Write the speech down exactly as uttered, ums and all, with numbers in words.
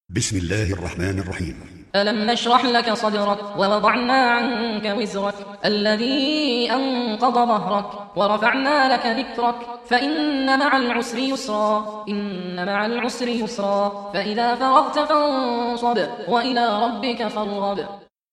بسم الله الرحمن الرحيم. ألم نشرح لك صدرك ووضعنا عنك وزرك الذي أنقض ظهرك ورفعنا لك ذكرك فإن مع العسر يسرا إن مع العسر يسرا فإذا فرغت فانصب وإلى ربك فارغب.